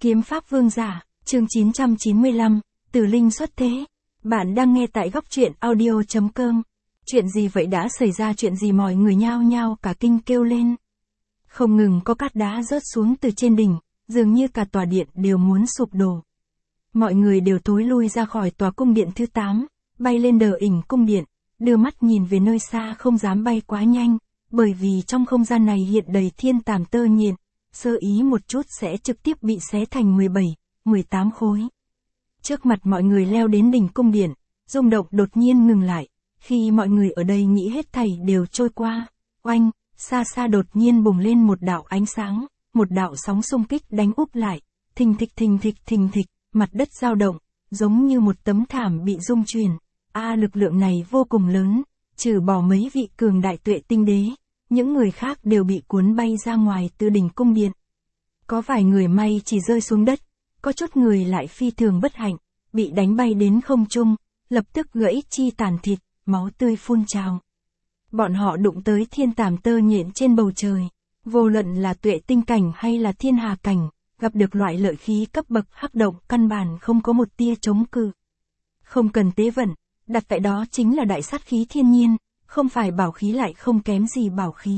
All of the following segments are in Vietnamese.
Kiếm Pháp Vương Giả, chương 995, Tử Linh xuất thế. Bạn đang nghe tại góc truyện audio.com. Chuyện gì vậy, đã xảy ra chuyện gì? Mọi người nhao nhao cả kinh kêu lên. Không ngừng có cát đá rớt xuống từ trên đỉnh, dường như cả tòa điện đều muốn sụp đổ. Mọi người đều thối lui ra khỏi tòa cung điện thứ 8, bay lên đờ ỉnh cung điện, đưa mắt nhìn về nơi xa, không dám bay quá nhanh, bởi vì trong không gian này hiện đầy thiên tàm tơ nhện, sơ ý một chút sẽ trực tiếp bị xé thành 17, 18 khối. Trước mặt mọi người leo đến đỉnh cung điện, rung động đột nhiên ngừng lại, khi mọi người ở đây nghĩ hết thảy đều trôi qua, oanh, xa xa đột nhiên bùng lên một đạo ánh sáng, một đạo sóng xung kích đánh úp lại, thình thịch thình thịch thình thịch, mặt đất dao động, giống như một tấm thảm bị rung chuyển. Lực lượng này vô cùng lớn, trừ bỏ mấy vị cường đại tuệ tinh đế, những người khác đều bị cuốn bay ra ngoài từ đỉnh cung điện. Có vài người may chỉ rơi xuống đất, có chút người lại phi thường bất hạnh, bị đánh bay đến không trung, lập tức gãy chi tàn thịt, máu tươi phun trào. Bọn họ đụng tới thiên tàm tơ nhện trên bầu trời, vô luận là tuệ tinh cảnh hay là thiên hà cảnh, gặp được loại lợi khí cấp bậc hắc động căn bản không có một tia chống cự. Không cần tế vận, đặt tại đó chính là đại sát khí thiên nhiên, không phải bảo khí lại không kém gì bảo khí.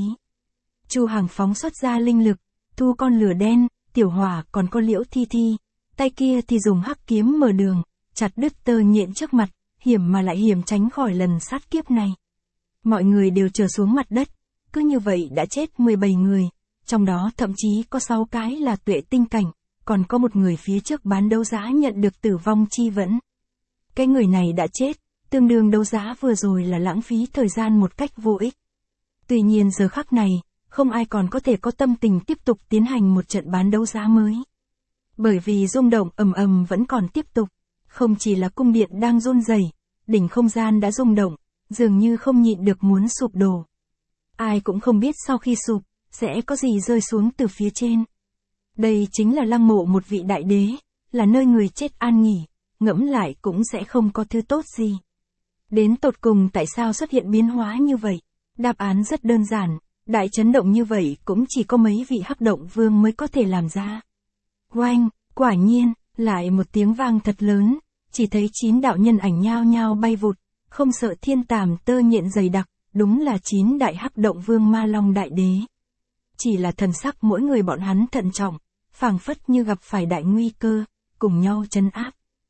Chu Hằng phóng xuất ra linh lực, thu con lửa đen, tiểu hỏa còn có Liễu Thi Thi, tay kia thì dùng hắc kiếm mở đường, chặt đứt tơ nhện trước mặt, hiểm mà lại hiểm tránh khỏi lần sát kiếp này. Mọi người đều trở xuống mặt đất, cứ như vậy đã chết 17 người, trong đó thậm chí có 6 cái là tuệ tinh cảnh, còn có một người phía trước bán đấu giá nhận được tử vong chi vẫn. Cái người này đã chết, tương đương đấu giá vừa rồi là lãng phí thời gian một cách vô ích. Tuy nhiên giờ khắc này, không ai còn có thể có tâm tình tiếp tục tiến hành một trận bán đấu giá mới. Bởi vì rung động ầm ầm vẫn còn tiếp tục, không chỉ là cung điện đang run rẩy, đỉnh không gian đã rung động, dường như không nhịn được muốn sụp đổ. Ai cũng không biết sau khi sụp, sẽ có gì rơi xuống từ phía trên. Đây chính là lăng mộ một vị đại đế, là nơi người chết an nghỉ, ngẫm lại cũng sẽ không có thứ tốt gì. Đến tột cùng tại sao xuất hiện biến hóa như vậy? Đáp án rất đơn giản, đại chấn động như vậy cũng chỉ có mấy vị hắc động vương mới có thể làm ra. Oanh, quả nhiên, lại một tiếng vang thật lớn, chỉ thấy 9 đạo nhân ảnh nhao nhao bay vụt, không sợ thiên tàm tơ nhện dày đặc, đúng là 9 đại hắc động vương Ma Long đại đế. Chỉ là thần sắc mỗi người bọn hắn thận trọng, phảng phất như gặp phải đại nguy cơ, cùng nhau trấn áp.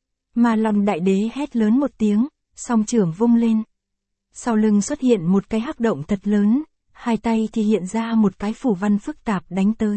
Ma Long đại đế hét lớn một tiếng, song trưởng vung lên. Sau lưng xuất hiện một cái hắc động thật lớn, hai tay thì hiện ra một cái phù văn phức tạp đánh tới.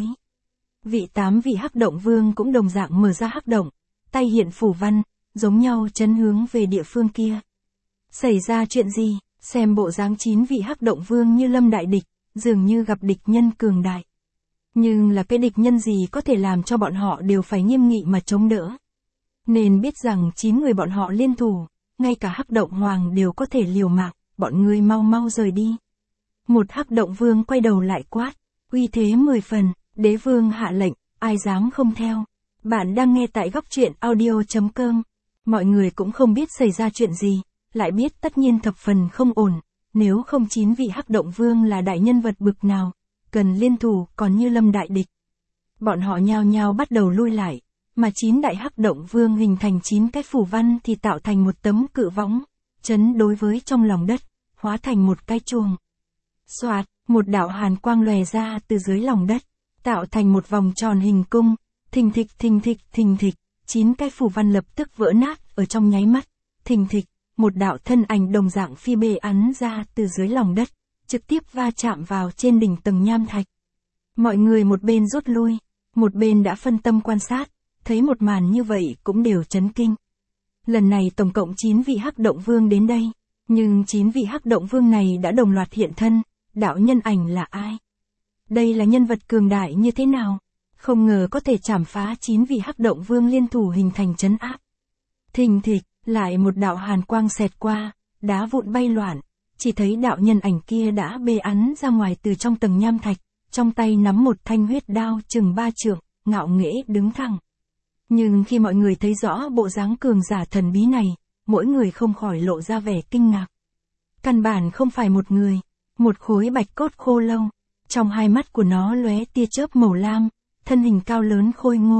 8 vị hắc động vương cũng đồng dạng mở ra hắc động, tay hiện phù văn, giống nhau chấn hướng về địa phương kia. Xảy ra chuyện gì? Xem bộ dáng 9 vị hắc động vương như lâm đại địch, dường như gặp địch nhân cường đại. Nhưng là cái địch nhân gì có thể làm cho bọn họ đều phải nghiêm nghị mà chống đỡ. Nên biết rằng 9 người bọn họ liên thủ, ngay cả hắc động hoàng đều có thể liều mạng, bọn ngươi mau mau rời đi. Một hắc động vương quay đầu lại quát, uy thế 10 phần, đế vương hạ lệnh, ai dám không theo. Bạn đang nghe tại góc truyện audio.com. Mọi người cũng không biết xảy ra chuyện gì, lại biết tất nhiên thập phần không ổn, nếu không 9 vị hắc động vương là đại nhân vật bực nào, cần liên thủ còn như lâm đại địch. Bọn họ nhao nhao bắt đầu lui lại, mà 9 đại hắc động vương hình thành 9 cái phù văn thì tạo thành một tấm cự võng, chấn đối với trong lòng đất, hóa thành một cái chuông. Xoạt, một đạo hàn quang lòe ra từ dưới lòng đất, tạo thành một vòng tròn hình cung, thình thịch thình thịch thình thịch, 9 cái phù văn lập tức vỡ nát ở trong nháy mắt, thình thịch, một đạo thân ảnh đồng dạng phi bê ắn ra từ dưới lòng đất, trực tiếp va chạm vào trên đỉnh tầng nham thạch. Mọi người một bên rút lui, một bên đã phân tâm quan sát, thấy một màn như vậy cũng đều chấn kinh. Lần này tổng cộng 9 vị hắc động vương đến đây, nhưng 9 vị hắc động vương này đã đồng loạt hiện thân, đạo nhân ảnh là ai? Đây là nhân vật cường đại như thế nào? Không ngờ có thể chảm phá 9 vị hắc động vương liên thủ hình thành trấn áp. Thình thịch, lại một đạo hàn quang xẹt qua, đá vụn bay loạn, chỉ thấy đạo nhân ảnh kia đã bê ắn ra ngoài từ trong tầng nham thạch, trong tay nắm một thanh huyết đao chừng 3 trượng, ngạo nghễ đứng thẳng. Nhưng khi mọi người thấy rõ bộ dáng cường giả thần bí này, mỗi người không khỏi lộ ra vẻ kinh ngạc. Căn bản không phải một người, một khối bạch cốt khô lâu, trong hai mắt của nó lóe tia chớp màu lam, thân hình cao lớn khôi ngô,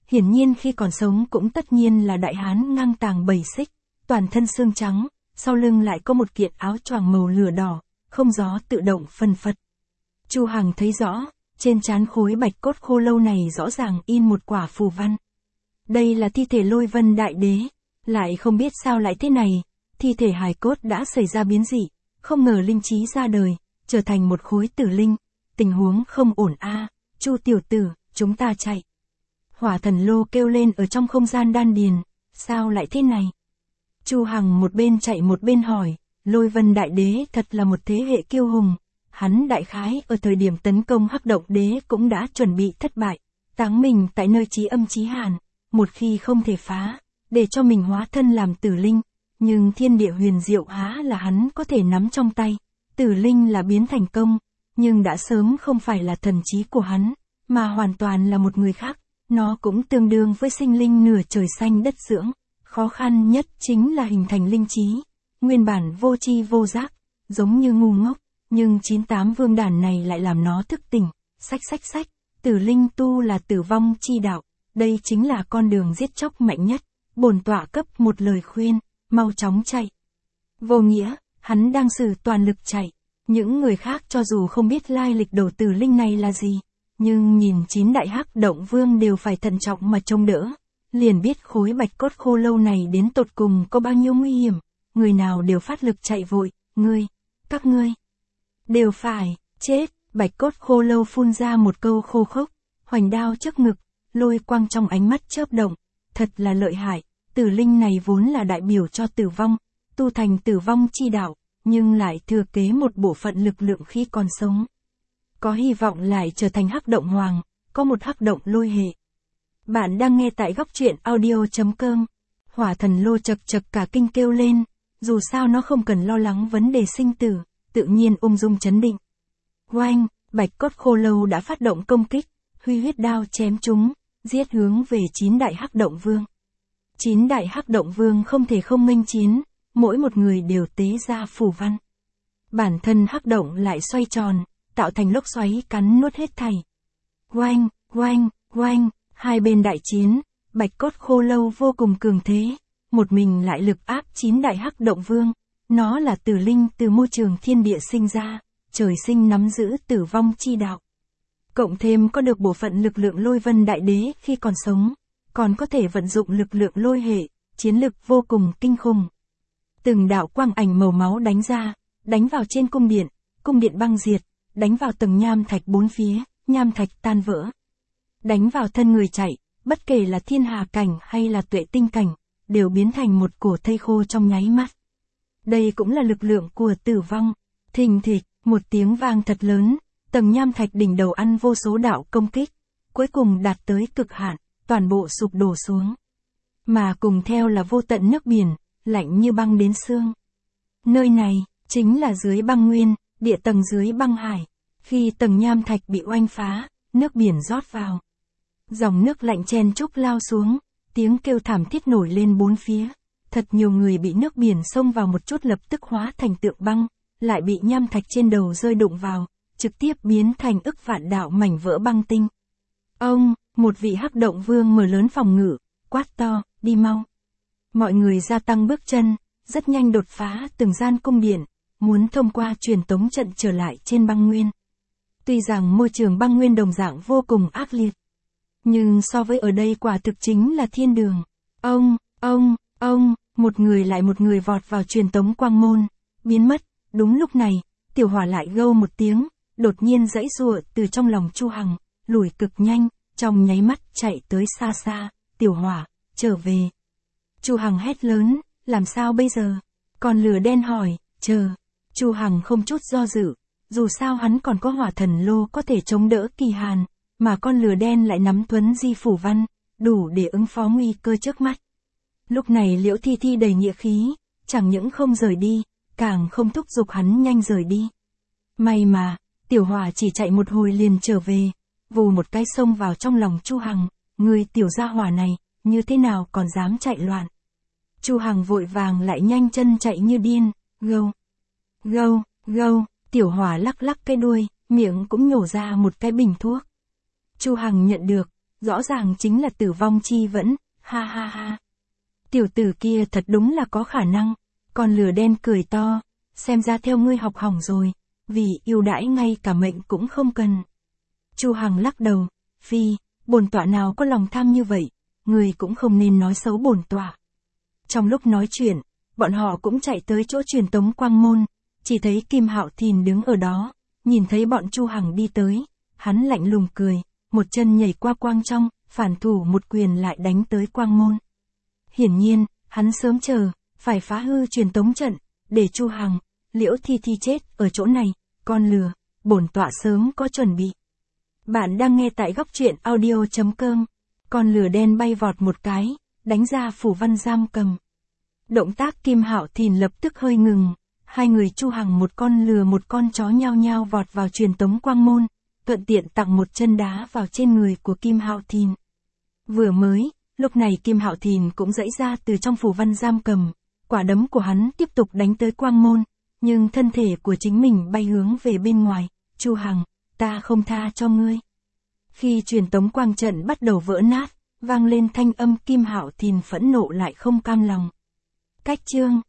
hiển nhiên khi còn sống cũng tất nhiên là đại hán ngang tàng 7 xích, toàn thân xương trắng, sau lưng lại có một kiện áo choàng màu lửa đỏ, không gió tự động phần phật. Chu Hằng thấy rõ, trên trán khối bạch cốt khô lâu này rõ ràng in một quả phù văn. Đây là thi thể Lôi Vân Đại Đế, lại không biết sao lại thế này, thi thể hài cốt đã xảy ra biến dị, không ngờ linh trí ra đời, trở thành một khối tử linh, tình huống không ổn a, Chu tiểu tử, chúng ta chạy. Hỏa Thần Lô kêu lên ở trong không gian đan điền, sao lại thế này? Chu Hằng một bên chạy một bên hỏi, Lôi Vân Đại Đế thật là một thế hệ kiêu hùng, hắn đại khái ở thời điểm tấn công Hắc Động Đế cũng đã chuẩn bị thất bại, táng mình tại nơi chí âm chí hàn, một khi không thể phá, để cho mình hóa thân làm tử linh, nhưng thiên địa huyền diệu há là hắn có thể nắm trong tay, tử linh là biến thành công, nhưng đã sớm không phải là thần trí của hắn, mà hoàn toàn là một người khác, nó cũng tương đương với sinh linh nửa trời xanh đất dưỡng, khó khăn nhất chính là hình thành linh trí, nguyên bản vô tri vô giác, giống như ngu ngốc, nhưng 98 vương đàn này lại làm nó thức tỉnh, sách, tử linh tu là tử vong chi đạo, đây chính là con đường giết chóc mạnh nhất, bổn tọa cấp một lời khuyên, mau chóng chạy. Vô nghĩa, hắn đang sử toàn lực chạy, những người khác cho dù không biết lai lịch đầu tử linh này là gì, nhưng nhìn 9 đại hắc động vương đều phải thận trọng mà trông đỡ, liền biết khối bạch cốt khô lâu này đến tột cùng có bao nhiêu nguy hiểm, người nào đều phát lực chạy vội, các ngươi, đều phải, chết, bạch cốt khô lâu phun ra một câu khô khốc, hoành đao trước ngực, lôi quang trong ánh mắt chớp động, thật là lợi hại, tử linh này vốn là đại biểu cho tử vong, tu thành tử vong chi đạo, nhưng lại thừa kế một bộ phận lực lượng khi còn sống. Có hy vọng lại trở thành hắc động hoàng, có một hắc động lôi hệ. Bạn đang nghe tại góc truyện audio.com. Hỏa Thần Lô chật cả kinh kêu lên, dù sao nó không cần lo lắng vấn đề sinh tử, tự nhiên ung dung chấn định. Oanh, bạch cốt khô lâu đã phát động công kích, huy huyết đao chém chúng, giết hướng về 9 đại hắc động vương. 9 đại hắc động vương không thể không nghênh chiến, mỗi một người đều tế ra phù văn. Bản thân hắc động lại xoay tròn, tạo thành lốc xoáy cắn nuốt hết thảy. Oanh, hai bên đại chiến, bạch cốt khô lâu vô cùng cường thế, một mình lại lực áp 9 đại hắc động vương, nó là tử linh từ môi trường thiên địa sinh ra, trời sinh nắm giữ tử vong chi đạo. Cộng thêm có được bộ phận lực lượng Lôi Vân Đại Đế khi còn sống, còn có thể vận dụng lực lượng lôi hệ, chiến lực vô cùng kinh khủng. Từng đạo quang ảnh màu máu đánh ra, đánh vào trên cung điện băng diệt, đánh vào tầng nham thạch bốn phía, nham thạch tan vỡ. Đánh vào thân người chạy, bất kể là thiên hà cảnh hay là tuệ tinh cảnh, đều biến thành một cổ thây khô trong nháy mắt. Đây cũng là lực lượng của tử vong. Thình thịch, một tiếng vang thật lớn, tầng nham thạch đỉnh đầu ăn vô số đạo công kích, cuối cùng đạt tới cực hạn, toàn bộ sụp đổ xuống. Mà cùng theo là vô tận nước biển, lạnh như băng đến xương. Nơi này, chính là dưới băng nguyên, địa tầng dưới băng hải. Khi tầng nham thạch bị oanh phá, nước biển rót vào. Dòng nước lạnh chen chúc lao xuống, tiếng kêu thảm thiết nổi lên bốn phía. Thật nhiều người bị nước biển xông vào một chút lập tức hóa thành tượng băng, lại bị nham thạch trên đầu rơi đụng vào, trực tiếp biến thành ức vạn đạo mảnh vỡ băng tinh. Một vị hắc động vương mở lớn phòng ngự, quát to, đi mau. Mọi người gia tăng bước chân, rất nhanh đột phá từng gian cung điện, muốn thông qua truyền tống trận trở lại trên băng nguyên. Tuy rằng môi trường băng nguyên đồng dạng vô cùng ác liệt, nhưng so với ở đây quả thực chính là thiên đường. Một người lại một người vọt vào truyền tống quang môn, biến mất. Đúng lúc này, Tiểu Hỏa lại gâu một tiếng, đột nhiên giãy giụa từ trong lòng Chu Hằng, lùi cực nhanh, trong nháy mắt chạy tới xa xa. Tiểu Hỏa, trở về. Chu Hằng hét lớn, làm sao bây giờ? Con lửa đen hỏi, chờ. Chu Hằng không chút do dự, dù sao hắn còn có Hỏa Thần Lô có thể chống đỡ kỳ hàn, mà con lửa đen lại nắm Tuấn Di phủ văn, đủ để ứng phó nguy cơ trước mắt. Lúc này Liễu Thi Thi đầy nghĩa khí, chẳng những không rời đi, càng không thúc giục hắn nhanh rời đi. May mà, Tiểu Hỏa chỉ chạy một hồi liền trở về, vù một cái xông vào trong lòng Chu Hằng, người tiểu gia hỏa này, như thế nào còn dám chạy loạn. Chu Hằng vội vàng lại nhanh chân chạy như điên, gâu, Tiểu Hỏa lắc lắc cái đuôi, miệng cũng nhổ ra một cái bình thuốc. Chu Hằng nhận được, rõ ràng chính là tử vong chi vẫn, ha ha ha. Tiểu tử kia thật đúng là có khả năng, con lừa đen cười to, xem ra theo ngươi học hỏng rồi, vì yêu đãi ngay cả mệnh cũng không cần. Chu Hằng lắc đầu, phi, bổn tọa nào có lòng tham như vậy, người cũng không nên nói xấu bổn tọa. Trong lúc nói chuyện, bọn họ cũng chạy tới chỗ truyền tống quang môn, chỉ thấy Kim Hạo Thìn đứng ở đó, nhìn thấy bọn Chu Hằng đi tới, hắn lạnh lùng cười, một chân nhảy qua quang trong, phản thủ một quyền lại đánh tới quang môn. Hiển nhiên, hắn sớm chờ, phải phá hư truyền tống trận, để Chu Hằng, Liễu Thi Thi chết ở chỗ này, con lừa, bổn tọa sớm có chuẩn bị. Bạn đang nghe tại góc truyện audio.com, con lừa đen bay vọt một cái, đánh ra phủ văn giam cầm. Động tác Kim Hạo Thìn lập tức hơi ngừng, hai người Chu Hằng một con lừa một con chó nhao nhao vọt vào truyền tống quang môn, thuận tiện tặng một chân đá vào trên người của Kim Hạo Thìn. Vừa mới, lúc này Kim Hạo Thìn cũng giãy ra từ trong phủ văn giam cầm, quả đấm của hắn tiếp tục đánh tới quang môn, nhưng thân thể của chính mình bay hướng về bên ngoài, Chu Hằng, ta không tha cho ngươi. Khi truyền tống quang trận bắt đầu vỡ nát, vang lên thanh âm Kim Hạo Thìn phẫn nộ lại không cam lòng. Cách chương